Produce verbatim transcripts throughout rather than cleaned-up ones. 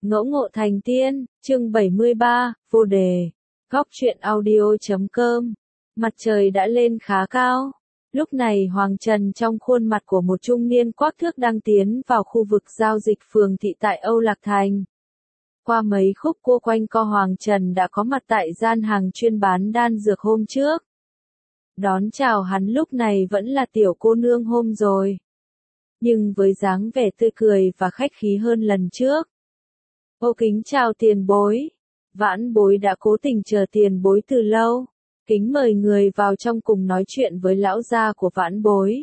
Ngẫu ngộ thành tiên, chương bảy mươi ba, vô đề. Góc truyện audio chấm com. Mặt trời đã lên khá cao. Lúc này Hoàng Trần trong khuôn mặt của một trung niên quắc thước đang tiến vào khu vực giao dịch phường thị tại Âu Lạc Thành. Qua mấy khúc cua quanh co Hoàng Trần đã có mặt tại gian hàng chuyên bán đan dược hôm trước. Đón chào hắn lúc này vẫn là tiểu cô nương hôm rồi. Nhưng với dáng vẻ tươi cười và khách khí hơn lần trước. Ô kính chào tiền bối. Vãn bối đã cố tình chờ tiền bối từ lâu. Kính mời người vào trong cùng nói chuyện với lão gia của vãn bối.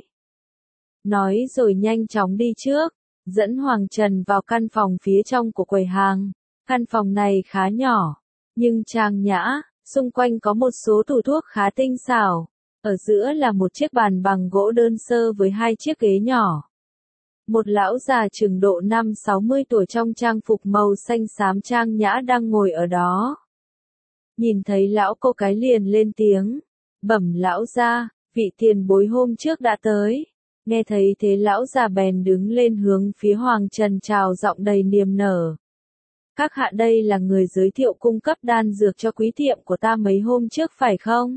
Nói rồi nhanh chóng đi trước, dẫn Hoàng Trần vào căn phòng phía trong của quầy hàng. Căn phòng này khá nhỏ, nhưng trang nhã, xung quanh có một số tủ thuốc khá tinh xảo. Ở giữa là một chiếc bàn bằng gỗ đơn sơ với hai chiếc ghế nhỏ. Một lão già chừng độ năm sáu mươi tuổi trong trang phục màu xanh xám trang nhã đang ngồi ở đó. Nhìn thấy lão cô cái liền lên tiếng, bẩm lão gia, vị tiền bối hôm trước đã tới. Nghe thấy thế lão già bèn đứng lên hướng phía Hoàng Trần chào giọng đầy niềm nở. Các hạ đây là người giới thiệu cung cấp đan dược cho quý tiệm của ta mấy hôm trước phải không?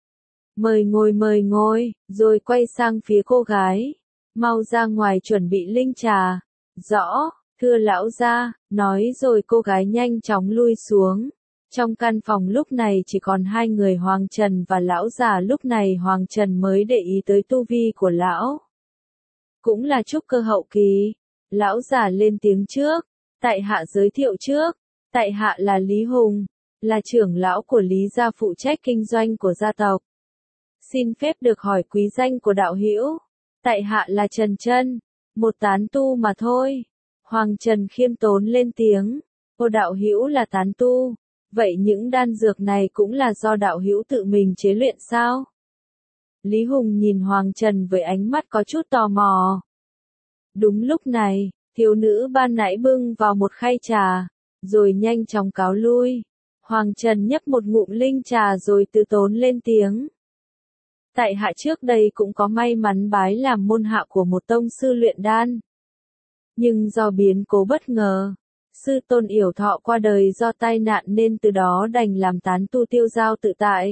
Mời ngồi mời ngồi, rồi quay sang phía cô gái. Mau ra ngoài chuẩn bị linh trà. Rõ, thưa lão gia, nói rồi cô gái nhanh chóng lui xuống. Trong căn phòng lúc này chỉ còn hai người Hoàng Trần và lão già, lúc này Hoàng Trần mới để ý tới tu vi của lão. Cũng là trúc cơ hậu kỳ. Lão già lên tiếng trước. Tại hạ giới thiệu trước. Tại hạ là Lý Hùng, là trưởng lão của Lý gia phụ trách kinh doanh của gia tộc. Xin phép được hỏi quý danh của đạo hữu. Tại hạ là Trần Chân, một tán tu mà thôi. Hoàng Trần khiêm tốn lên tiếng. Ô, đạo hữu là tán tu, vậy những đan dược này cũng là do đạo hữu tự mình chế luyện sao? Lý Hùng nhìn Hoàng Trần với ánh mắt có chút tò mò. Đúng lúc này, thiếu nữ ban nãy bưng vào một khay trà, rồi nhanh chóng cáo lui. Hoàng Trần nhấp một ngụm linh trà rồi từ tốn lên tiếng. Tại hạ trước đây cũng có may mắn bái làm môn hạ của một tông sư luyện đan. Nhưng do biến cố bất ngờ, sư tôn yểu thọ qua đời do tai nạn nên từ đó đành làm tán tu tiêu dao tự tại.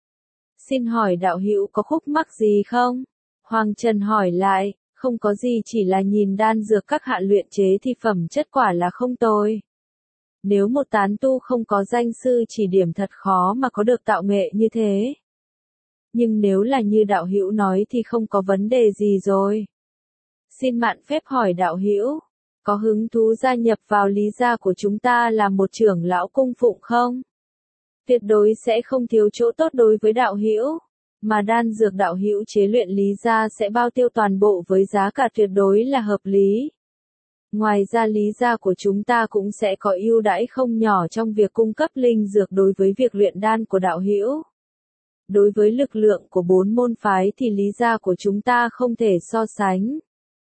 Xin hỏi đạo hữu có khúc mắc gì không? Hoàng Trần hỏi lại, không có gì, chỉ là nhìn đan dược các hạ luyện chế thì phẩm chất quả là không tồi. Nếu một tán tu không có danh sư chỉ điểm thật khó mà có được tạo nghệ như thế. Nhưng nếu là như đạo hữu nói thì không có vấn đề gì rồi. Xin mạn phép hỏi đạo hữu, có hứng thú gia nhập vào Lý gia của chúng ta là một trưởng lão cung phụng không? Tuyệt đối sẽ không thiếu chỗ tốt đối với đạo hữu, mà đan dược đạo hữu chế luyện Lý gia sẽ bao tiêu toàn bộ với giá cả tuyệt đối là hợp lý. Ngoài ra Lý gia của chúng ta cũng sẽ có ưu đãi không nhỏ trong việc cung cấp linh dược đối với việc luyện đan của đạo hữu. Đối với lực lượng của bốn môn phái thì Lý gia của chúng ta không thể so sánh.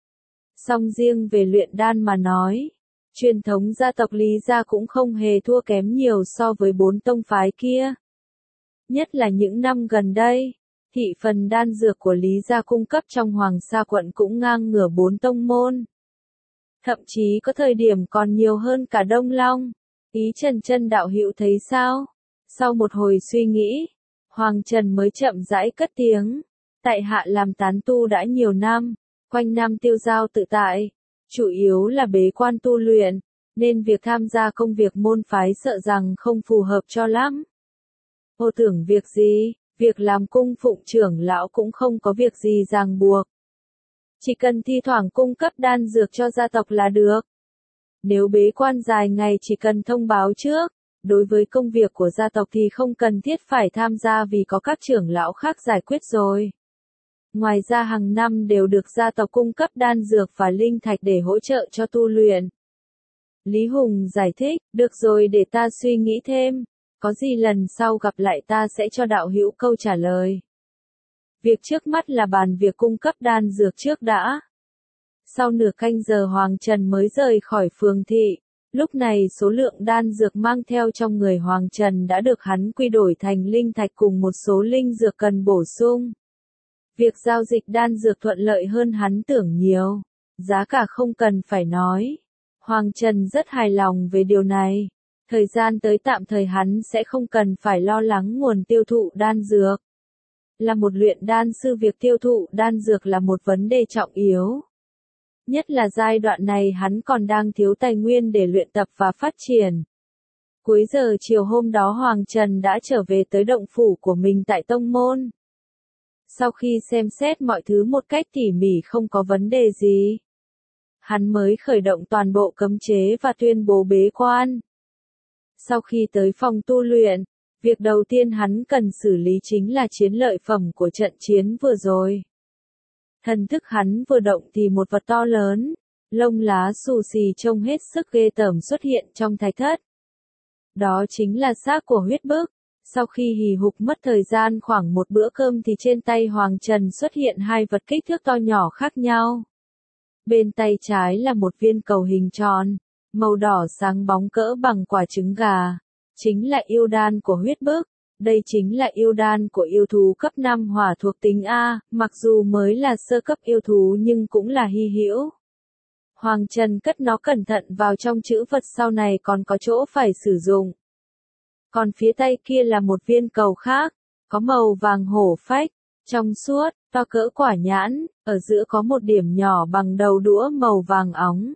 Song riêng về luyện đan mà nói, truyền thống gia tộc Lý gia cũng không hề thua kém nhiều so với bốn tông phái kia. Nhất là những năm gần đây, thị phần đan dược của Lý gia cung cấp trong Hoàng Sa quận cũng ngang ngửa bốn tông môn. Thậm chí có thời điểm còn nhiều hơn cả Đông Long. Ý Trần Chân đạo hữu thấy sao? Sau một hồi suy nghĩ, Hoàng Trần mới chậm rãi cất tiếng. Tại hạ làm tán tu đã nhiều năm, quanh năm tiêu dao tự tại, chủ yếu là bế quan tu luyện, nên việc tham gia công việc môn phái sợ rằng không phù hợp cho lắm. Ô, tưởng việc gì, việc làm cung phụng trưởng lão cũng không có việc gì ràng buộc. Chỉ cần thi thoảng cung cấp đan dược cho gia tộc là được. Nếu bế quan dài ngày chỉ cần thông báo trước. Đối với công việc của gia tộc thì không cần thiết phải tham gia vì có các trưởng lão khác giải quyết rồi. Ngoài ra hàng năm đều được gia tộc cung cấp đan dược và linh thạch để hỗ trợ cho tu luyện. Lý Hùng giải thích, được rồi, để ta suy nghĩ thêm, có gì lần sau gặp lại ta sẽ cho đạo hữu câu trả lời. Việc trước mắt là bàn việc cung cấp đan dược trước đã. Sau nửa canh giờ Hoàng Trần mới rời khỏi phường thị. Lúc này số lượng đan dược mang theo trong người Hoàng Trần đã được hắn quy đổi thành linh thạch cùng một số linh dược cần bổ sung. Việc giao dịch đan dược thuận lợi hơn hắn tưởng nhiều. Giá cả không cần phải nói. Hoàng Trần rất hài lòng về điều này. Thời gian tới tạm thời hắn sẽ không cần phải lo lắng nguồn tiêu thụ đan dược. Là một luyện đan sư, việc tiêu thụ đan dược là một vấn đề trọng yếu. Nhất là giai đoạn này hắn còn đang thiếu tài nguyên để luyện tập và phát triển. Cuối giờ chiều hôm đó Hoàng Trần đã trở về tới động phủ của mình tại tông môn. Sau khi xem xét mọi thứ một cách tỉ mỉ không có vấn đề gì, hắn mới khởi động toàn bộ cấm chế và tuyên bố bế quan. Sau khi tới phòng tu luyện, việc đầu tiên hắn cần xử lý chính là chiến lợi phẩm của trận chiến vừa rồi. Thần thức hắn vừa động thì một vật to lớn, lông lá xù xì trông hết sức ghê tởm xuất hiện trong thạch thất. Đó chính là xác của huyết bức. Sau khi hì hục mất thời gian khoảng một bữa cơm thì trên tay Hoàng Trần xuất hiện hai vật kích thước to nhỏ khác nhau. Bên tay trái là một viên cầu hình tròn, màu đỏ sáng bóng cỡ bằng quả trứng gà. Chính là yêu đan của huyết bức. Đây chính là yêu đan của yêu thú cấp năm hỏa thuộc tính A, mặc dù mới là sơ cấp yêu thú nhưng cũng là hy hữu. Hoàng Trần cất nó cẩn thận vào trong trữ vật, sau này còn có chỗ phải sử dụng. Còn phía tay kia là một viên cầu khác, có màu vàng hổ phách, trong suốt, to cỡ quả nhãn, ở giữa có một điểm nhỏ bằng đầu đũa màu vàng óng.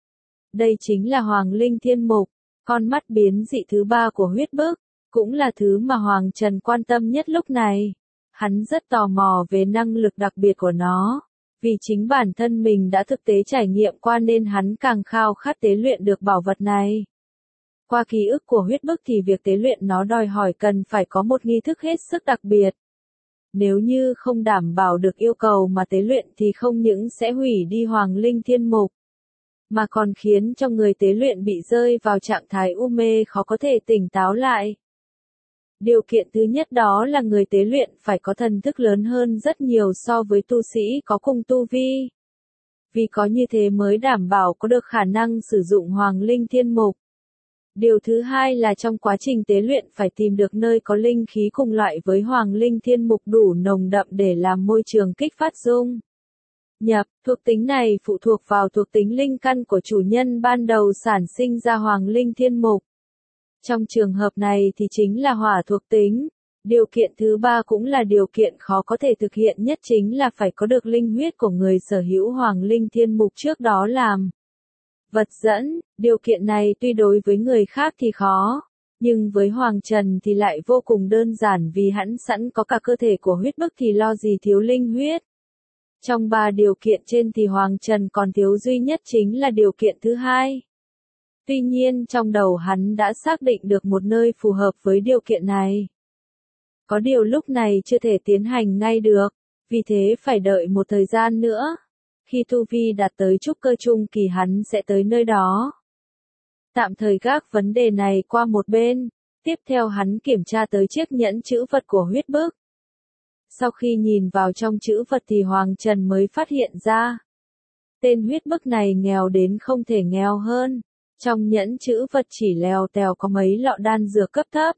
Đây chính là Hoàng Linh Thiên Mục, con mắt biến dị thứ ba của huyết bức, cũng là thứ mà Hoàng Trần quan tâm nhất lúc này. Hắn rất tò mò về năng lực đặc biệt của nó, vì chính bản thân mình đã thực tế trải nghiệm qua nên hắn càng khao khát tế luyện được bảo vật này. Qua ký ức của huyết bức thì việc tế luyện nó đòi hỏi cần phải có một nghi thức hết sức đặc biệt. Nếu như không đảm bảo được yêu cầu mà tế luyện thì không những sẽ hủy đi Hoàng Linh Thiên Mục, mà còn khiến cho người tế luyện bị rơi vào trạng thái u mê khó có thể tỉnh táo lại. Điều kiện thứ nhất đó là người tế luyện phải có thần thức lớn hơn rất nhiều so với tu sĩ có cùng tu vi. Vì có như thế mới đảm bảo có được khả năng sử dụng Hoàng Linh Thiên Mục. Điều thứ hai là trong quá trình tế luyện phải tìm được nơi có linh khí cùng loại với Hoàng Linh Thiên Mục đủ nồng đậm để làm môi trường kích phát dung nhập. Thuộc tính này phụ thuộc vào thuộc tính linh căn của chủ nhân ban đầu sản sinh ra Hoàng Linh Thiên Mục. Trong trường hợp này thì chính là hỏa thuộc tính. Điều kiện thứ ba cũng là điều kiện khó có thể thực hiện nhất, chính là phải có được linh huyết của người sở hữu Hoàng Linh Thiên Mục trước đó làm vật dẫn. Điều kiện này tuy đối với người khác thì khó, nhưng với Hoàng Trần thì lại vô cùng đơn giản, vì hắn sẵn có cả cơ thể của huyết bức thì lo gì thiếu linh huyết. Trong ba điều kiện trên thì Hoàng Trần còn thiếu duy nhất chính là điều kiện thứ hai. Tuy nhiên trong đầu hắn đã xác định được một nơi phù hợp với điều kiện này. Có điều lúc này chưa thể tiến hành ngay được, vì thế phải đợi một thời gian nữa. Khi tu vi đạt tới trúc cơ trung kỳ hắn sẽ tới nơi đó. Tạm thời gác vấn đề này qua một bên, tiếp theo hắn kiểm tra tới chiếc nhẫn trữ vật của huyết bức. Sau khi nhìn vào trong trữ vật thì Hoàng Trần mới phát hiện ra. Tên huyết bức này nghèo đến không thể nghèo hơn. Trong nhẫn trữ vật chỉ lèo tèo có mấy lọ đan dược cấp thấp.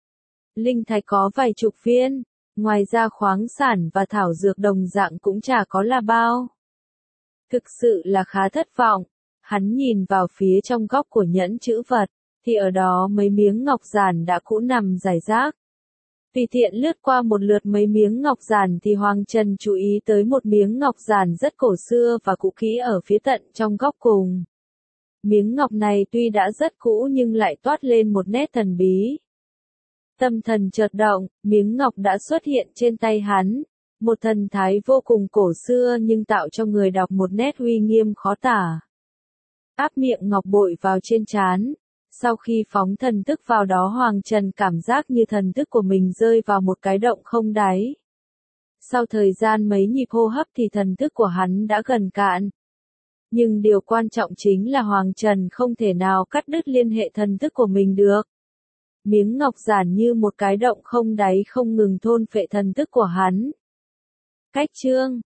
Linh thạch có vài chục viên, ngoài ra khoáng sản và thảo dược đồng dạng cũng chả có là bao. Thực sự là khá thất vọng. Hắn nhìn vào phía trong góc của nhẫn trữ vật, thì ở đó mấy miếng ngọc giản đã cũ nằm rải rác. Tùy tiện lướt qua một lượt mấy miếng ngọc giản thì Hoàng Trần chú ý tới một miếng ngọc giản rất cổ xưa và cũ kỹ ở phía tận trong góc cùng. Miếng ngọc này tuy đã rất cũ nhưng lại toát lên một nét thần bí. Tâm thần chợt động, miếng ngọc đã xuất hiện trên tay hắn. Một thần thái vô cùng cổ xưa nhưng tạo cho người đọc một nét uy nghiêm khó tả. Áp miệng ngọc bội vào trên trán. Sau khi phóng thần thức vào đó Hoàng Trần cảm giác như thần thức của mình rơi vào một cái động không đáy. Sau thời gian mấy nhịp hô hấp thì thần thức của hắn đã gần cạn. Nhưng điều quan trọng chính là Hoàng Trần không thể nào cắt đứt liên hệ thần thức của mình được. Miếng ngọc giản như một cái động không đáy không ngừng thôn phệ thần thức của hắn. Cách chương